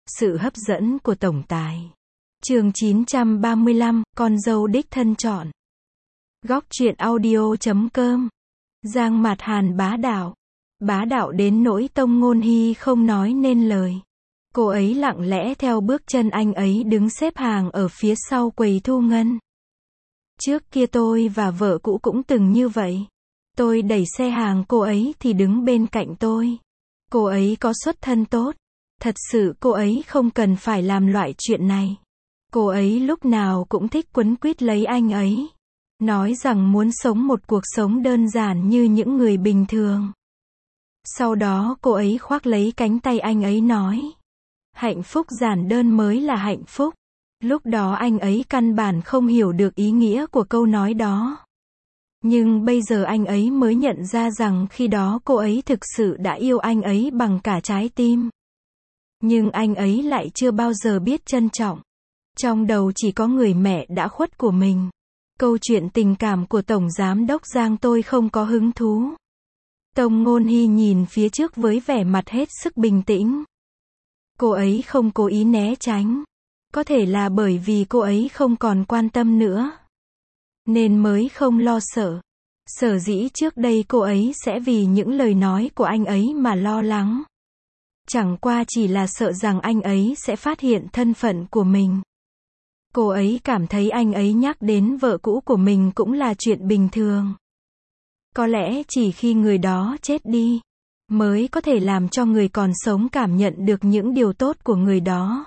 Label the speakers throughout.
Speaker 1: Sự hấp dẫn của tổng tài. Chương 935, con dâu đích thân chọn. Góc truyện audio.com. Giang Mạt Hàn bá đạo. Bá đạo đến nỗi Tông Ngôn Hy không nói nên lời. Cô ấy lặng lẽ theo bước chân anh ấy đứng xếp hàng ở phía sau quầy thu ngân. Trước kia tôi và vợ cũ cũng từng như vậy. Tôi đẩy xe hàng, cô ấy thì đứng bên cạnh tôi. Cô ấy có xuất thân tốt. Thật sự cô ấy không cần phải làm loại chuyện này. Cô ấy lúc nào cũng thích quấn quýt lấy anh ấy. Nói rằng muốn sống một cuộc sống đơn giản như những người bình thường. Sau đó cô ấy khoác lấy cánh tay anh ấy nói. Hạnh phúc giản đơn mới là hạnh phúc. Lúc đó anh ấy căn bản không hiểu được ý nghĩa của câu nói đó. Nhưng bây giờ anh ấy mới nhận ra rằng khi đó cô ấy thực sự đã yêu anh ấy bằng cả trái tim. Nhưng anh ấy lại chưa bao giờ biết trân trọng. Trong đầu chỉ có người mẹ đã khuất của mình. Câu chuyện tình cảm của Tổng Giám đốc Giang tôi không có hứng thú. Tông Ngôn Hy nhìn phía trước với vẻ mặt hết sức bình tĩnh. Cô ấy không cố ý né tránh. Có thể là bởi vì cô ấy không còn quan tâm nữa. Nên mới không lo sợ. Sở dĩ trước đây cô ấy sẽ vì những lời nói của anh ấy mà lo lắng. Chẳng qua chỉ là sợ rằng anh ấy sẽ phát hiện thân phận của mình. Cô ấy cảm thấy anh ấy nhắc đến vợ cũ của mình cũng là chuyện bình thường. Có lẽ chỉ khi người đó chết đi, mới có thể làm cho người còn sống cảm nhận được những điều tốt của người đó.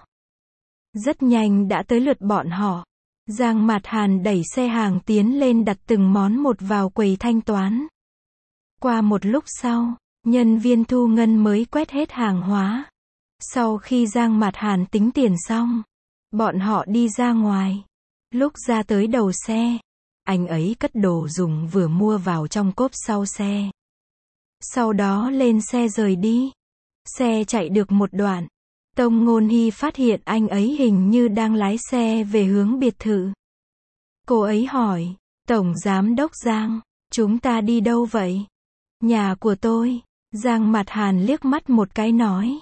Speaker 1: Rất nhanh đã tới lượt bọn họ. Giang Mạt Hàn đẩy xe hàng tiến lên đặt từng món một vào quầy thanh toán. Qua một lúc sau, nhân viên thu ngân mới quét hết hàng hóa. Sau khi Giang Mạt Hàn tính tiền xong, bọn họ đi ra ngoài. Lúc ra tới đầu xe, anh ấy cất đồ dùng vừa mua vào trong cốp sau xe. Sau đó lên xe rời đi. Xe chạy được một đoạn. Tông Ngôn Hy phát hiện anh ấy hình như đang lái xe về hướng biệt thự. Cô ấy hỏi, Tổng Giám đốc Giang, chúng ta đi đâu vậy? Nhà của tôi. Giang Mạt Hàn liếc mắt một cái nói.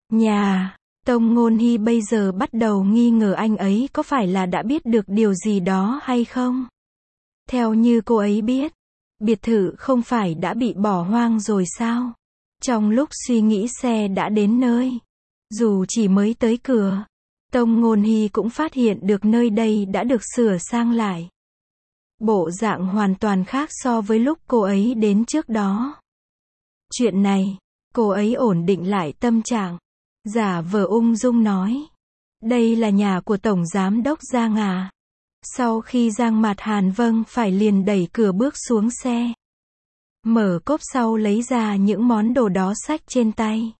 Speaker 1: Nhà. Tông Ngôn Hy bây giờ bắt đầu nghi ngờ anh ấy có phải là đã biết được điều gì đó hay không? Theo như cô ấy biết, biệt thự không phải đã bị bỏ hoang rồi sao? Trong lúc suy nghĩ xe đã đến nơi. Dù chỉ mới tới cửa, Tông Ngôn Hy cũng phát hiện được nơi đây đã được sửa sang lại. Bộ dạng hoàn toàn khác so với lúc cô ấy đến trước đó. Chuyện này, cô ấy ổn định lại tâm trạng. Giả vờ ung dung nói. Đây là nhà của Tổng Giám đốc Giang à? Sau khi Giang Mạt Hàn vâng phải liền đẩy cửa bước xuống xe. Mở cốp sau lấy ra những món đồ đó xách trên tay.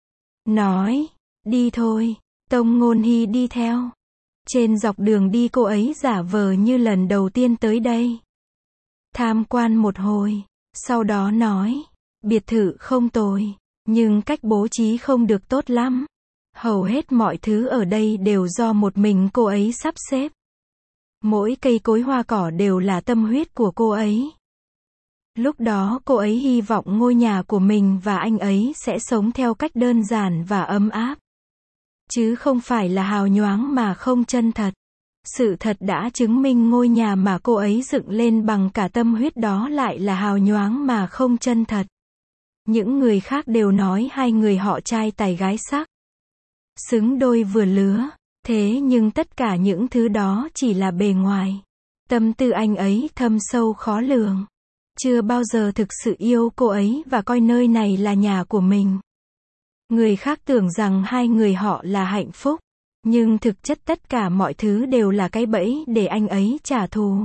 Speaker 1: Nói, đi thôi. Tông Ngôn Hy đi theo. Trên dọc đường đi cô ấy giả vờ như lần đầu tiên tới đây. Tham quan một hồi. Sau đó nói, biệt thự không tồi. Nhưng cách bố trí không được tốt lắm. Hầu hết mọi thứ ở đây đều do một mình cô ấy sắp xếp. Mỗi cây cối hoa cỏ đều là tâm huyết của cô ấy. Lúc đó cô ấy hy vọng ngôi nhà của mình và anh ấy sẽ sống theo cách đơn giản và ấm áp. Chứ không phải là hào nhoáng mà không chân thật. Sự thật đã chứng minh ngôi nhà mà cô ấy dựng lên bằng cả tâm huyết đó lại là hào nhoáng mà không chân thật. Những người khác đều nói hai người họ trai tài gái sắc. Xứng đôi vừa lứa. Thế nhưng tất cả những thứ đó chỉ là bề ngoài. Tâm tư anh ấy thâm sâu khó lường. Chưa bao giờ thực sự yêu cô ấy và coi nơi này là nhà của mình. Người khác tưởng rằng hai người họ là hạnh phúc. Nhưng thực chất tất cả mọi thứ đều là cái bẫy để anh ấy trả thù.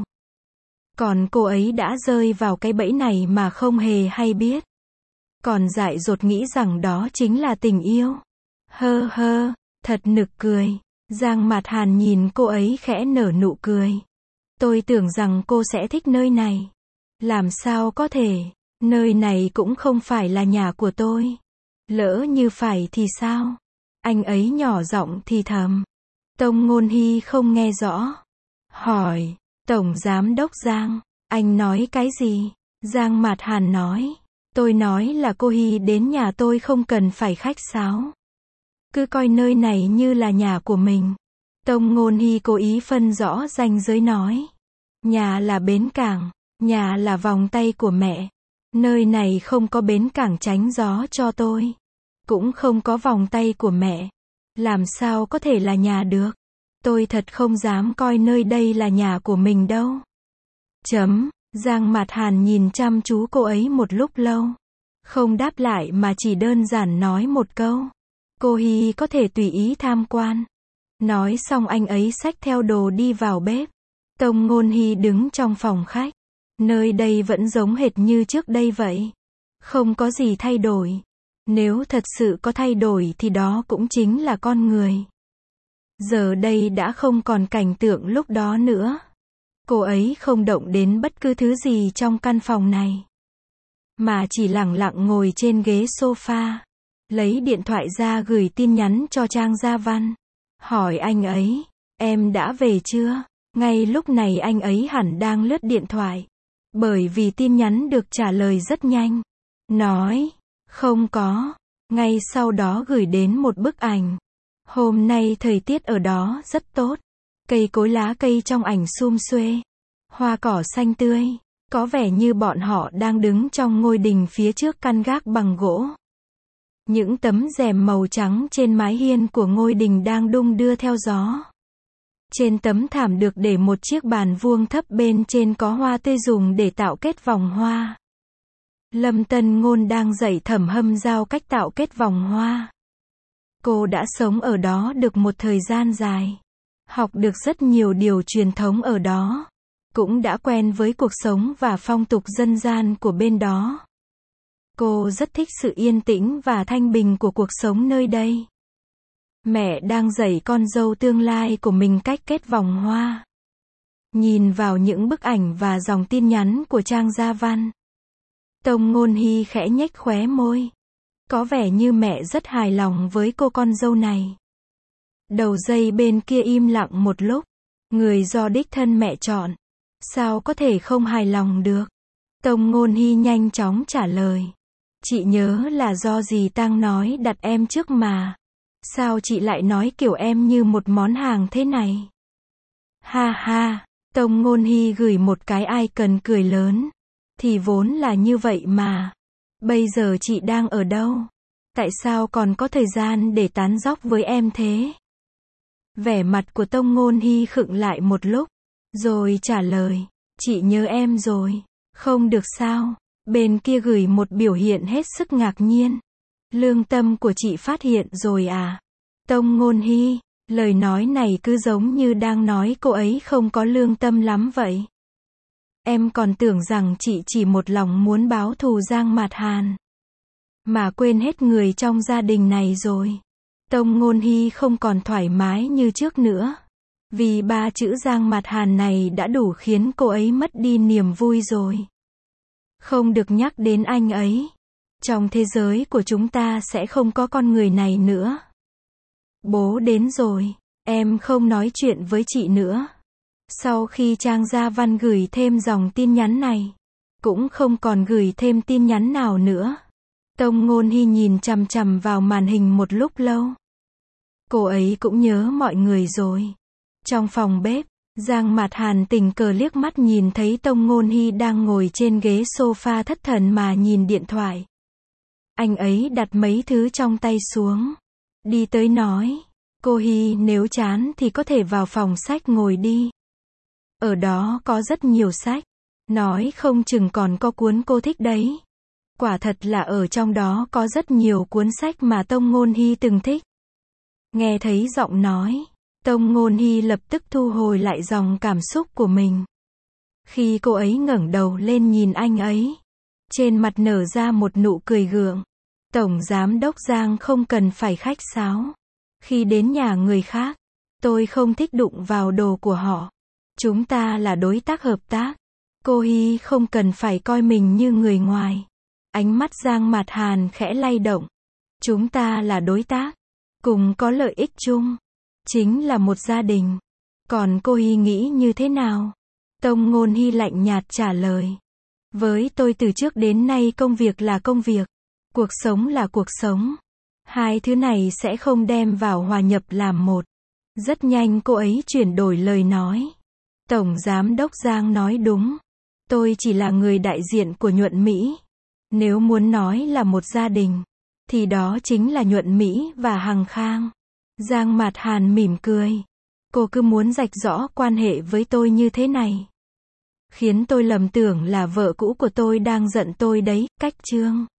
Speaker 1: Còn cô ấy đã rơi vào cái bẫy này mà không hề hay biết. Còn dại dột nghĩ rằng đó chính là tình yêu. Hơ hơ, thật nực cười. Giang Mạt Hàn nhìn cô ấy khẽ nở nụ cười. Tôi tưởng rằng cô sẽ thích nơi này. Làm sao có thể, nơi này cũng không phải là nhà của tôi. Lỡ như phải thì sao? Anh ấy nhỏ giọng thì thầm. Tông Ngôn Hy không nghe rõ. Hỏi, Tổng Giám đốc Giang, anh nói cái gì? Giang Mạt Hàn nói. Tôi nói là cô Hy đến nhà tôi không cần phải khách sáo. cứ coi nơi này như là nhà của mình. Tông Ngôn Hy cố ý phân rõ ranh giới nói. Nhà là bến cảng, nhà là vòng tay của mẹ. Nơi này không có bến cảng tránh gió cho tôi. Cũng không có vòng tay của mẹ. Làm sao có thể là nhà được? Tôi thật không dám coi nơi đây là nhà của mình đâu. Giang Mạt Hàn nhìn chăm chú cô ấy một lúc lâu. Không đáp lại mà chỉ đơn giản nói một câu. Cô Hy có thể tùy ý tham quan. Nói xong anh ấy xách theo đồ đi vào bếp. Tông Ngôn Hy đứng trong phòng khách. Nơi đây vẫn giống hệt như trước đây vậy. Không có gì thay đổi. Nếu thật sự có thay đổi thì đó cũng chính là con người. Giờ đây đã không còn cảnh tượng lúc đó nữa. Cô ấy không động đến bất cứ thứ gì trong căn phòng này. Mà chỉ lẳng lặng ngồi trên ghế sofa. Lấy điện thoại ra gửi tin nhắn cho Trang Gia Văn. Hỏi anh ấy, em đã về chưa? Ngay lúc này anh ấy hẳn đang lướt điện thoại. Bởi vì tin nhắn được trả lời rất nhanh. Nói, không có. Ngay sau đó gửi đến một bức ảnh. Hôm nay thời tiết ở đó rất tốt. Cây cối lá cây trong ảnh sum xuê. Hoa cỏ xanh tươi. Có vẻ như bọn họ đang đứng trong ngôi đình phía trước căn gác bằng gỗ. Những tấm rèm màu trắng trên mái hiên của ngôi đình đang đung đưa theo gió. Trên tấm thảm được để một chiếc bàn vuông thấp, bên trên có hoa tươi dùng để tạo kết vòng hoa. Lâm Tân Ngôn đang dạy Thẩm Hâm Giao cách tạo kết vòng hoa. Cô đã sống ở đó được một thời gian dài. Học được rất nhiều điều truyền thống ở đó. Cũng đã quen với cuộc sống và phong tục dân gian của bên đó. Cô rất thích sự yên tĩnh và thanh bình của cuộc sống nơi đây. Mẹ đang dạy con dâu tương lai của mình cách kết vòng hoa. Nhìn vào những bức ảnh và dòng tin nhắn của Trang Gia Văn. Tông Ngôn Hy khẽ nhếch khóe môi. Có vẻ như mẹ rất hài lòng với cô con dâu này. Đầu dây bên kia im lặng một lúc. Người do đích thân mẹ chọn. Sao có thể không hài lòng được? Tông Ngôn Hy nhanh chóng trả lời. Chị nhớ là do dì Tăng nói đặt em trước mà. Sao chị lại nói kiểu em như một món hàng thế này? Ha ha, Tông Ngôn Hy gửi một cái icon cười lớn. Thì vốn là như vậy mà. Bây giờ chị đang ở đâu? Tại sao còn có thời gian để tán dóc với em thế? Vẻ mặt của Tông Ngôn Hy khựng lại một lúc. Rồi trả lời. Chị nhớ em rồi. Không được sao? Bên kia gửi một biểu hiện hết sức ngạc nhiên. Lương tâm của chị phát hiện rồi à? Tông Ngôn Hy, lời nói này cứ giống như đang nói cô ấy không có lương tâm lắm vậy. Em còn tưởng rằng chị chỉ một lòng muốn báo thù Giang Mạt Hàn. Mà quên hết người trong gia đình này rồi. Tông Ngôn Hy không còn thoải mái như trước nữa. Vì ba chữ Giang Mạt Hàn này đã đủ khiến cô ấy mất đi niềm vui rồi. Không được nhắc đến anh ấy. Trong thế giới của chúng ta sẽ không có con người này nữa. Bố đến rồi. Em không nói chuyện với chị nữa. Sau khi Trang Gia Văn gửi thêm dòng tin nhắn này. Cũng không còn gửi thêm tin nhắn nào nữa. Tông Ngôn Hy nhìn chằm chằm vào màn hình một lúc lâu. Cô ấy cũng nhớ mọi người rồi. Trong phòng bếp, Giang Mạt Hàn tình cờ liếc mắt nhìn thấy Tông Ngôn Hy đang ngồi trên ghế sofa thất thần mà nhìn điện thoại. Anh ấy đặt mấy thứ trong tay xuống. Đi tới nói. Cô Hy, nếu chán thì có thể vào phòng sách ngồi đi. Ở đó có rất nhiều sách. Nói không chừng còn có cuốn cô thích đấy. Quả thật là ở trong đó có rất nhiều cuốn sách mà Tông Ngôn Hy từng thích. Nghe thấy giọng nói, Tông Ngôn Hy lập tức thu hồi lại dòng cảm xúc của mình. Khi cô ấy ngẩng đầu lên nhìn anh ấy, trên mặt nở ra một nụ cười gượng. Tổng giám đốc Giang không cần phải khách sáo. Khi đến nhà người khác, tôi không thích đụng vào đồ của họ. Chúng ta là đối tác hợp tác. Cô Hy không cần phải coi mình như người ngoài. Ánh mắt Giang Mạt Hàn khẽ lay động. Chúng ta là đối tác, cùng có lợi ích chung. Chính là một gia đình. Còn cô Hy nghĩ như thế nào? Tông Ngôn Hy lạnh nhạt trả lời. Với tôi từ trước đến nay công việc là công việc. Cuộc sống là cuộc sống. Hai thứ này sẽ không đem vào hòa nhập làm một. Rất nhanh cô ấy chuyển đổi lời nói. Tổng Giám đốc Giang nói đúng. Tôi chỉ là người đại diện của Nhuận Mỹ. Nếu muốn nói là một gia đình, thì đó chính là Nhuận Mỹ và Hằng Khang. Giang Mạt Hàn mỉm cười. Cô cứ muốn rạch rõ quan hệ với tôi như thế này. Khiến tôi lầm tưởng là vợ cũ của tôi đang giận tôi đấy, cách Trương.